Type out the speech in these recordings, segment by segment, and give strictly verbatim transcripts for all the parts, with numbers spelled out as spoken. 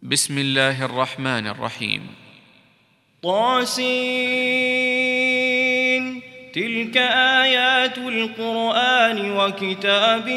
بسم الله الرحمن الرحيم. طاسين تلك آيات القرآن وكتاب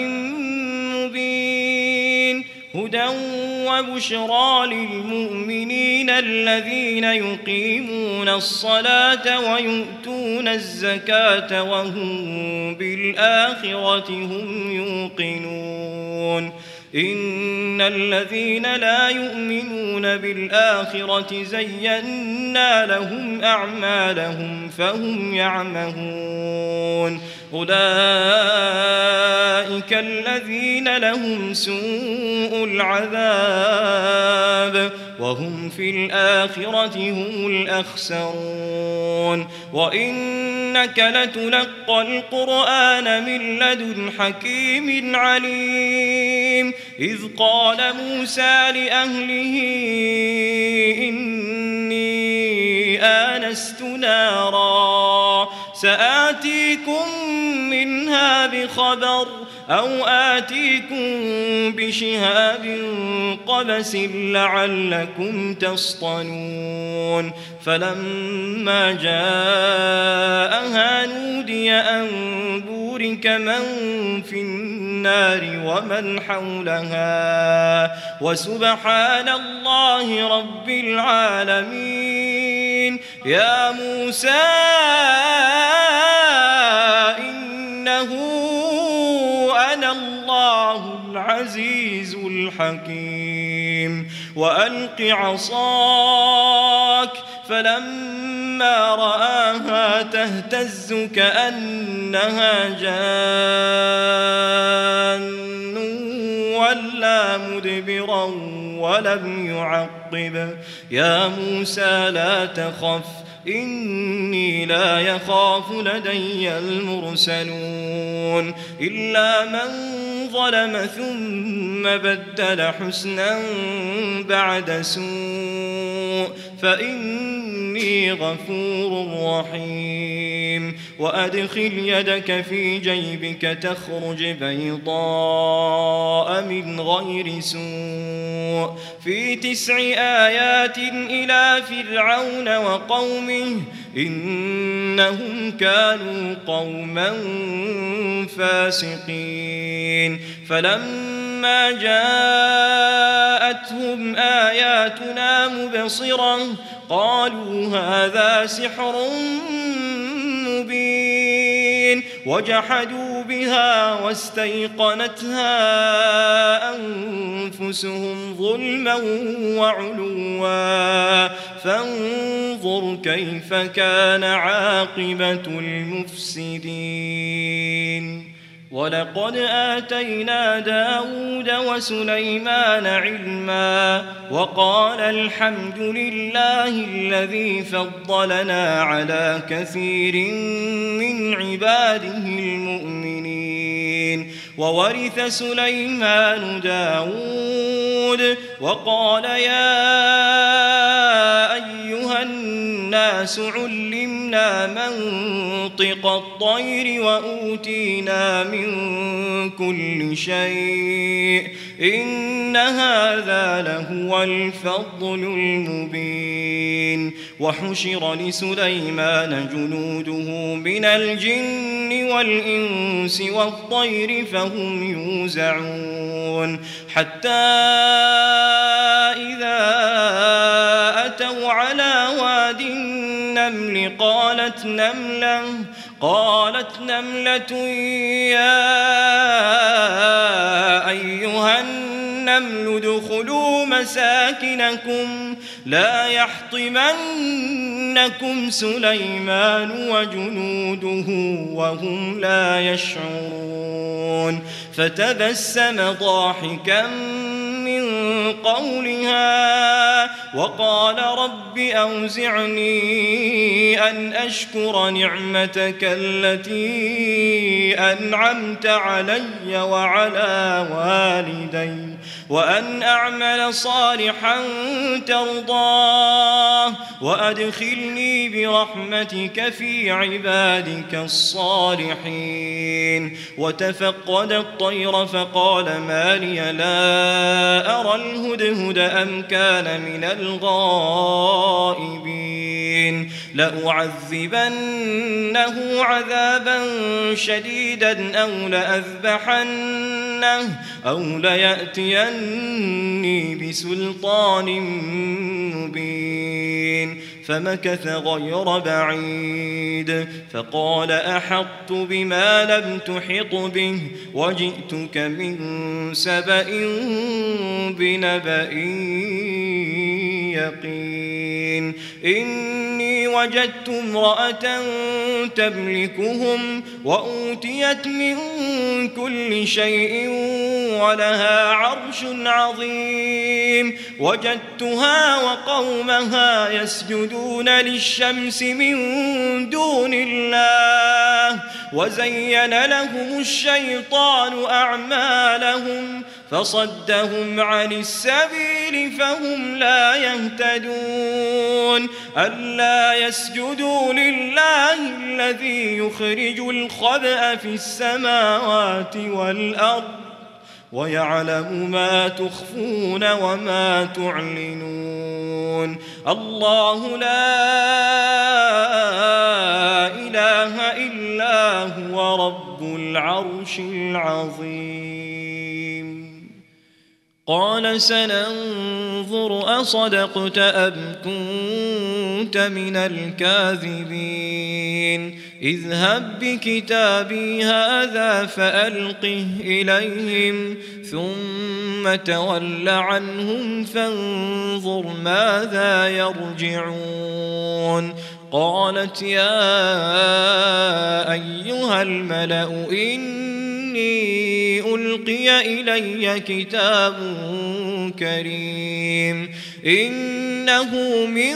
مبين هدى وبشرى للمؤمنين الذين يقيمون الصلاة ويؤتون الزكاة وهم بالآخرة هم يوقنون إن الذين لا يؤمنون بالآخرة زينا لهم أعمالهم فهم يعمهون أولئك الذين لهم سوء العذاب وهم في الآخرة هم الأخسرون وإنك لتلقى القرآن من لدن حكيم عليم إذ قال موسى لأهله إني آنست نارا سآتيكم منها بخبر أو آتيكم بشهاب قبس لعلكم تصطلون فلما جاءها نودي أن بورك من في النار ومن حولها وسبحان الله رب العالمين يا موسى إنه أنا الله العزيز الحكيم وألق عصاك فلما رآها تهتز كأنها جان ولا مدبرا ولم يعقب يا موسى لا تخف إني لا يخاف لدي المرسلون إلا من ظلم ثم بدل حسنا بعد سوء فإني غفور رحيم وأدخل يدك في جيبك تخرج بيضاء من غير سوء في تسع آيات إلى فرعون وقومه إنهم كانوا قوما فاسقين فلما جاءتهم آياتنا مبصرة قالوا هذا سحر مبين وجحدوا بها واستيقنتها أنفسهم ظلما وعلوا فانظر كيف كان عاقبة المفسدين ولقد آتينا داود وسليمان علما وقال الحمد لله الذي فضلنا على كثير من عباده المؤمنين وورث سليمان داود وقال يا أيها الناس علمنا منطق الطير وأوتينا من كل شيء إن هذا لهو الفضل المبين وحشر لسليمان جنوده من الجن والإنس والطير فهم يوزعون حتى إذا أتوا على واد النمل قالت نملة قالت نملة يا أيها النمل ادخلوا مساكنكم لا يحطمنكم سليمان وجنوده وهم لا يشعرون فتبسم ضاحكا من قولها وقال رب أوزعني أن أشكر نعمتك التي أنعمت علي وعلى والدي وأن أعمل صالحا ترضاه وأدخلني برحمتك في عبادك الصالحين. وتفقد الطير فقال ما لي لا أرى الهدهد أم كان من الغائبين لأعذبنه عذابا شديدا أو لأذبحنه أو ليأتيني بسلطان مبين. فمكث غير بعيد فقال أحطت بما لم تحط به وجئتك من سبأ بنبأ يقين. إني وجدت امرأة تملكهم وأوتيت من كل شيء ولها عرش عظيم. وجدتها وقومها يسجدون للشمس من دون الله وزين لهم الشيطان أعمالهم فصدهم عن السبيل فهم لا يهتدون. ألا يسجدوا لله الذي يخرج الخبأ في السماوات والأرض ويعلم ما تخفون وما تعلنون. الله لا إله إلا هو رب العرش العظيم. قال سننظر أصدقت أم كنت من الكاذبين. اذهب بكتابي هذا فألقه إليهم ثم تول عنهم فانظر ماذا يرجعون. قالت يا أيها الملأ إني ألقي إلي كتاب كريم إنه من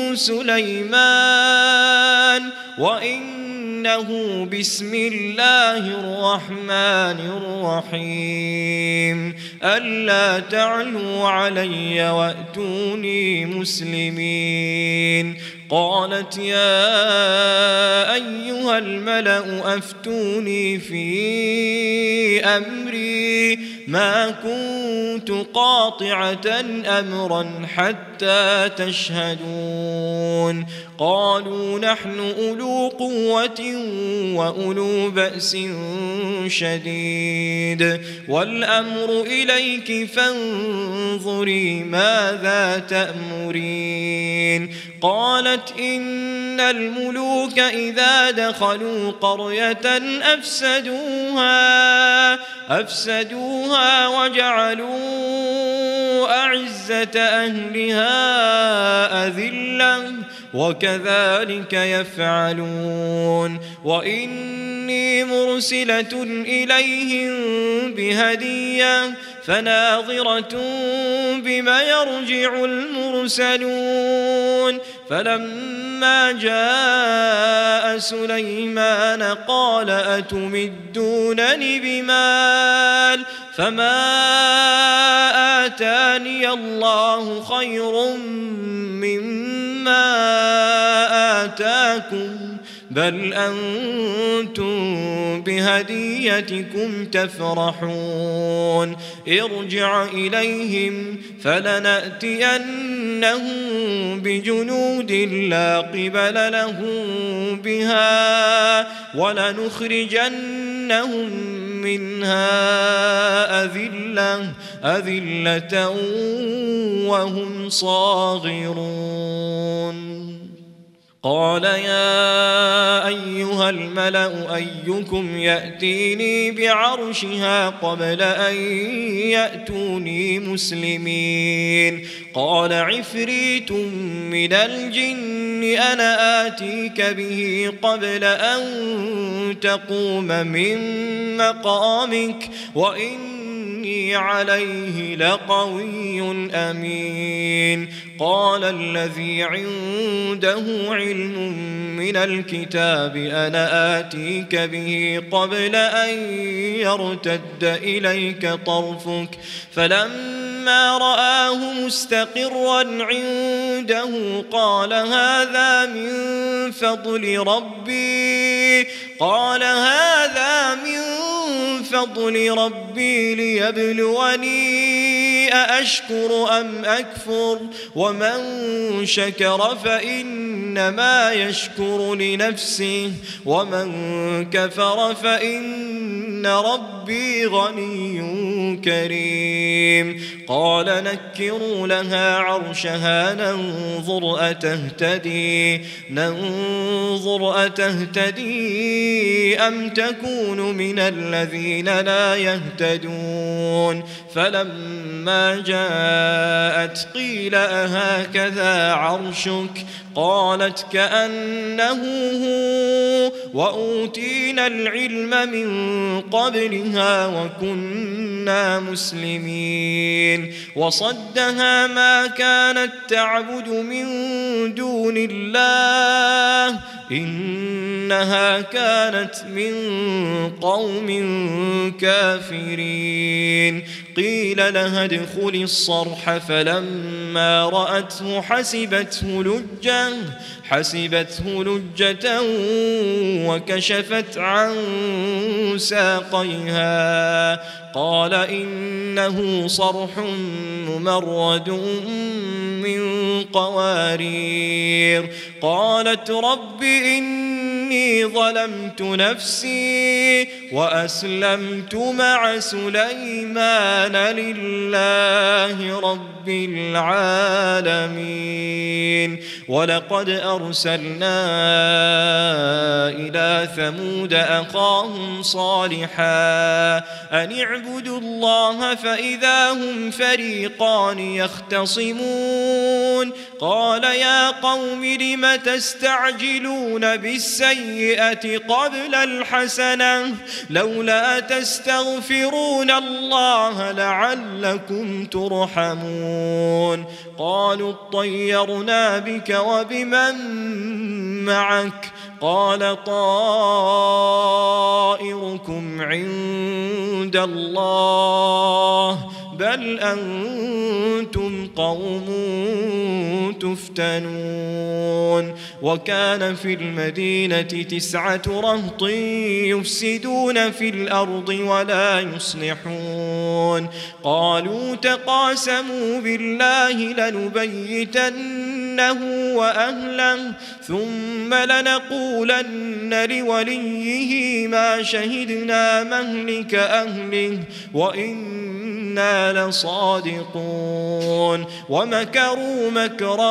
سليمان وإنه بسم الله الرحمن الرحيم ألا تعلوا علي وأتوني مسلمين. قالت يا أيها الملأ أفتوني في أمري ما كنت قاطعة أمرا حتى تشهدون. قالوا نحن أولو قوة وأولو بأس شديد والأمر إليك فانظري ماذا تأمرين. قالت إن الملوك إذا دخلوا قرية أفسدوها أفسدوها وجعلوا أعزة أهلها أذلة وكذلك يفعلون. وإني مرسلة إليهم بهدية فناظرة بما يرجع المرسلون. فلما جاء سليمان قال أتمدونني بمال فما آتاني الله خير مما آتاكم بل أنتم بهديتكم تفرحون. ارجع إليهم فلنأتينهم بجنود لا قبل لهم بها ولنخرجنهم منها أذلة أذلة وهم صاغرون. قال يا أيها الملأ أيكم يأتيني بعرشها قبل أن يأتوني مسلمين. قال عفريت من الجن أنا آتيك به قبل أن تقوم من مقامك وإني إني عليه لقوي أمين. قال الذي عنده علم من الكتاب أنا آتيك به قبل أن يرتد إليك طرفك فلما رآه مستقرا عنده قال هذا من فضل ربي قال هذا من فضل ربي ليبلوني أأشكر أم أكفر ومن شكر فإنما يشكر لنفسه ومن كفر فإن ربي غني كريم. قال نكروا لها عرشها ننظر أتهتدي ننظر أتهتدي أم تكون من الذين لا يهتدون. فلما جاءت قيل أهكذا عرشك قالت كأنه هو وأوتينا العلم من قبلها وكنا مسلمين. وصدها ما كانت تعبد من دون الله إنها كانت من قوم كافرين. قيل لها ادخلي الصرح فلما رأته حسبته لجة حسبته لجة وكشفت عن ساقيها قال إنه صرح ممرد من قوارير. قالت رب إني ظلمت نفسي وأسلمت مع سليمان لله رب العالمين. ولقد أرسلنا إلى ثمود أخاهم صالحا أن اعبدوا الله فإذا هم فريقان يختصمون. قال يا قوم لم تستعجلون بالسيئة قبل الحسنة لولا تستغفرون الله لعلكم ترحمون. قالوا اطيرنا بك وبمن معك قال طائركم عند الله بل أنتم قوم تفتنون. وكان في المدينة تسعة رهط يفسدون في الأرض ولا يصلحون. قالوا تقاسموا بالله لنبيتنه وأهله ثم لنقولن لوليه ما شهدنا مهلك أهله وإنا لصادقون. ومكروا مكرا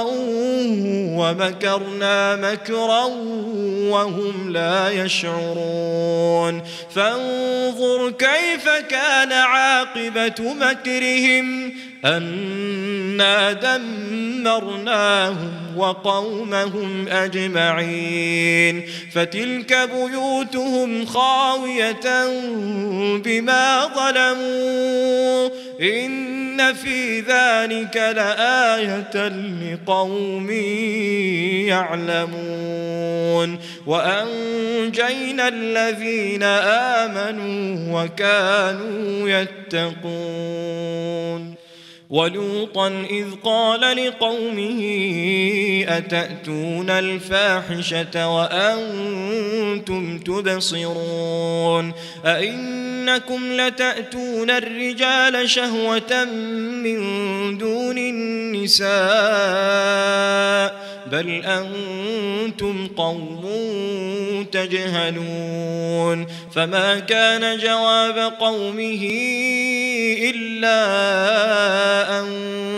ومكرنا مكرا وهم لا يشعرون. فانظر كيف كان عاقبة مكرهم أنا دمرناهم وقومهم أجمعين. فتلك بيوتهم خاوية بما ظلموا إن في ذلك لآية لقوم يعلمون. وأنجينا الذين آمنوا وكانوا يتقون. ولوطا إذ قال لقومه أتأتون الفاحشة وأنتم تبصرون أئنكم لتأتون الرجال شهوة من دون النساء بل أنتم قوم تجهلون. فما كان جواب قومه إلا أن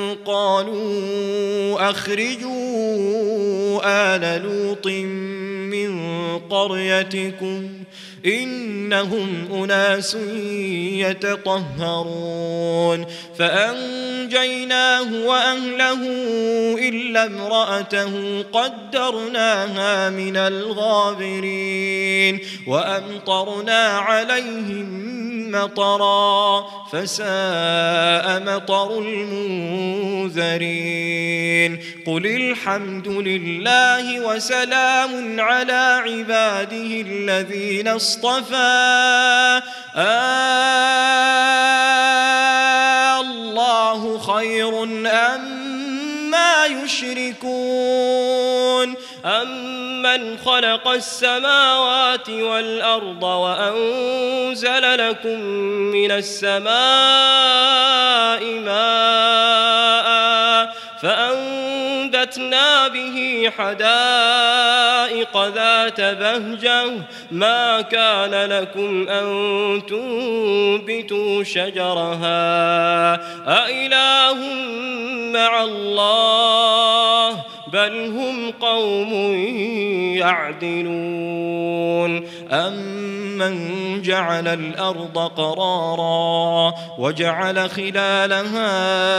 قالوا أخرجوا آل لوط من قريتكم إنهم أناس يتطهرون فأنجيناه وأهله إلا امرأته قدرناها من الغابرين وأمطرنا عليهم مطرا فساء مطر المنذرين قل الحمد لله وسلام على عباده الذين اصطفى آه الله خير أما يشركون أمن خلق السماوات والأرض وأنزل لكم من السماء ماء فأنبتنا به حدائق ذات بهجة ما كان لكم أن تنبتوا شجرها أإله مع الله بل هم قوم يعدلون أمن جعل الأرض قرارا وجعل خلالها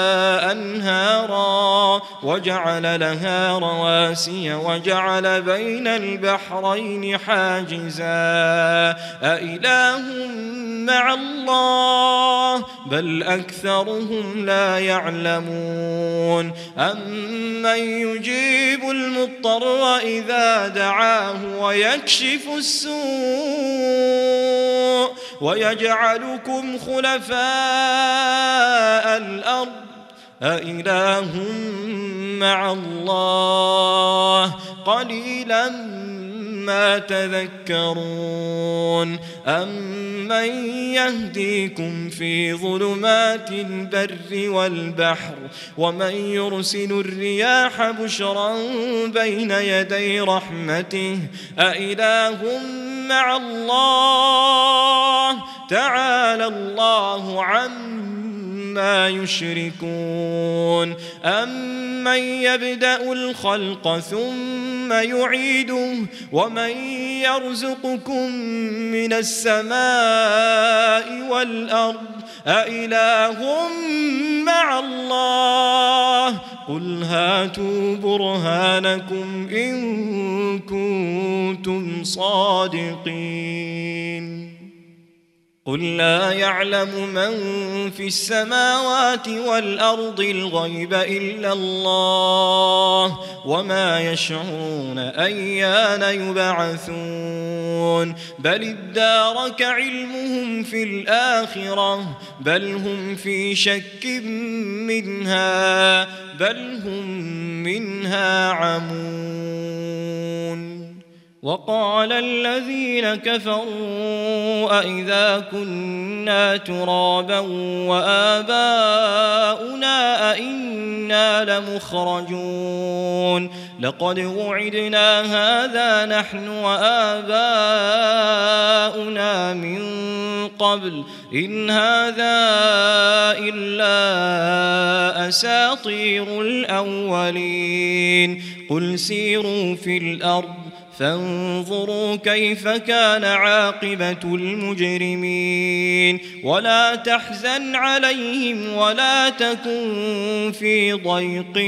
أنهارا وجعل لها رواسي وجعل بين البحرين حاجزا أإله مع الله بل أكثرهم لا يعلمون أمن يجيب المضطر إذا دعاه ويكشف السوء ويجعلكم خلفاء الأرض أإله مع الله قليلا ما تذكرون أمن يهديكم في ظلمات البر والبحر ومن يرسل الرياح بشرا بين يدي رحمته أإله مع الله تعالى الله عما يشركون أمن يبدأ الخلق ثم يعيده ومن يرزقكم من السماء والأرض أإله مع الله قل هاتوا برهانكم إن كنتم صادقين قل لا يعلم من في السماوات والأرض الغيب إلا الله وما يشعرون أيان يبعثون بل ادارك علمهم في الآخرة بل هم في شك منها بل هم منها عمون وقال الذين كفروا أئذا كنا ترابا وآباؤنا أئنا لمخرجون لقد وعدنا هذا نحن وآباؤنا من قبل إن هذا إلا أساطير الأولين قل سيروا في الأرض فانظروا كيف كان عاقبة المجرمين ولا تحزن عليهم ولا تكن في ضيق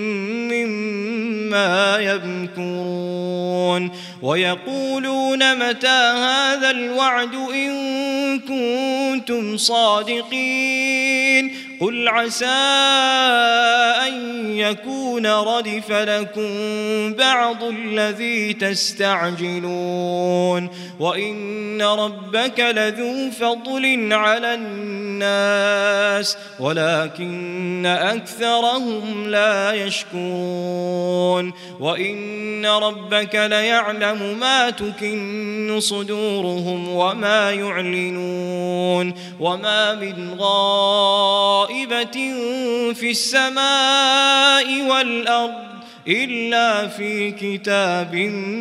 مما يمكرون ويقولون متى هذا الوعد إن كنتم صادقين قل عسى أن يكون ردف لكم بعض الذي تستعجلون وإن ربك لذو فضل على الناس ولكن أكثرهم لا يشكرون وإن ربك ليعلم ما تكن صدورهم وما يعلنون وما من غائبة في السماء والأرض إلا في كتاب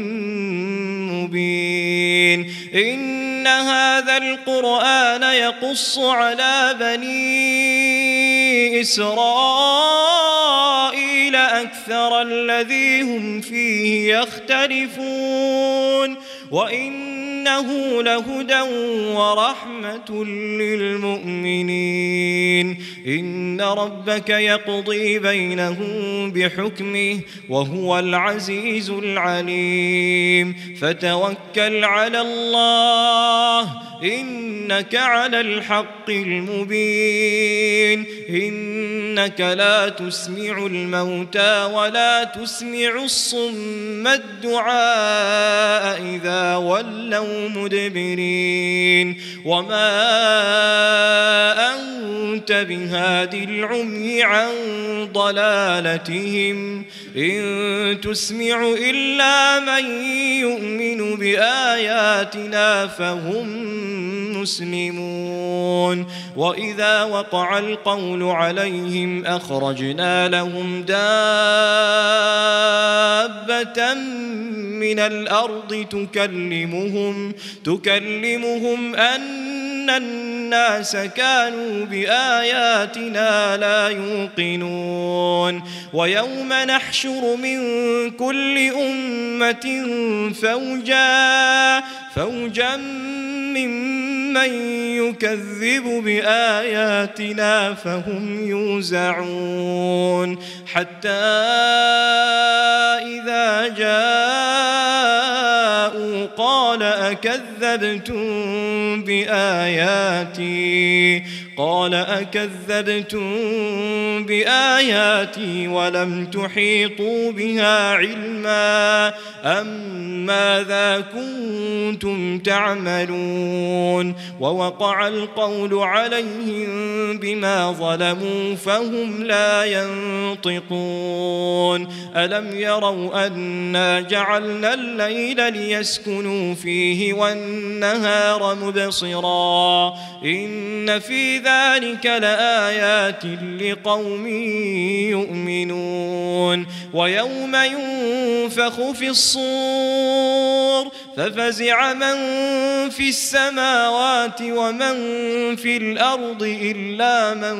مبين إن هذا القرآن يقص على بني إسرائيل أكثر الذي هم فيه يختلفون وإنه لهدى ورحمة للمؤمنين إن ربك يقضي بينهم بحكمه وهو العزيز العليم فتوكل على الله إنك على الحق المبين إنك لا تسمع الموتى ولا تسمع الصم الدعاء إذا ولوا مدبرين وما أنت بهاد العمي عن ضلالتهم إن تسمع إلا من يؤمن بآياتنا فهم مسلمون وإذا وقع القول عليهم أخرجنا لهم دابة من الأرض تكلمهم تكلمهم أن الناس كانوا بآياتنا لا يوقنون ويوم نحشر من كل أمة فوجا فوجا ممن يكذب بآياتنا فهم يوزعون حتى إذا جاءوا قال أكذبتم بآياتي قال أكذبتم بآياتي ولم تحيطوا بها علما أم ماذا كنتم تعملون ووقع القول عليهم بما ظلموا فهم لا ينطقون ألم يروا أنا جعلنا الليل ليسكنوا فيه والنهار مبصرا إن في ذلك لآيات لقوم يؤمنون ويوم ينفخ في الصور ففزع من في السماوات ومن في الأرض إلا من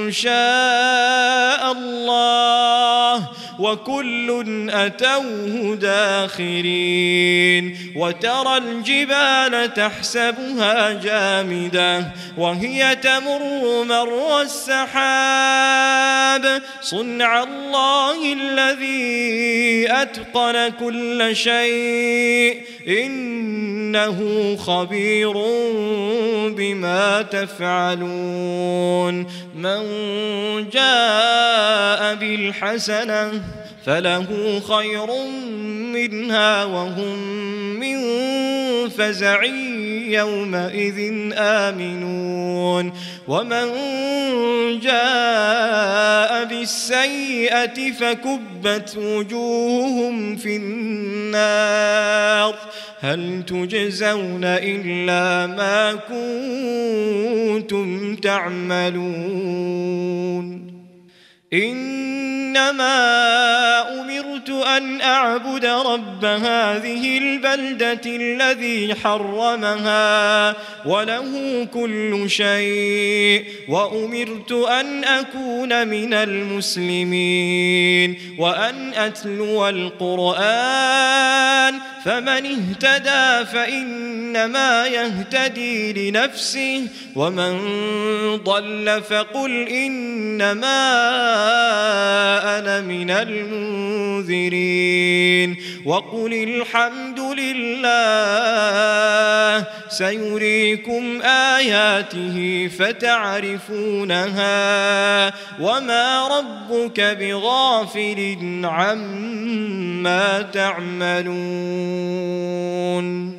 شاء الله وكل أتوه داخرين وترى الجبال تحسبها جامدة وهي تمر مر السحاب صنع الله الذي أتقن كل شيء إنه خبير بما تفعلون من جاء بالحسنة فله خير منها وهم من فزع يومئذ آمنون ومن جاء بالسيئة فكبت وجوههم في النار هل تجزون إلا ما كنتم تعملون إنما أمرت أن أعبد رب هذه البلدة الذي حرمها وله كل شيء وأمرت أن أكون من المسلمين وأن أتلو القرآن فمن اهتدى فإنما يهتدي لنفسه ومن ضل فقل إنما أنا من المنذرين وقل الحمد لله سيريكم آياته فتعرفونها وما ربك بغافل عما تعملون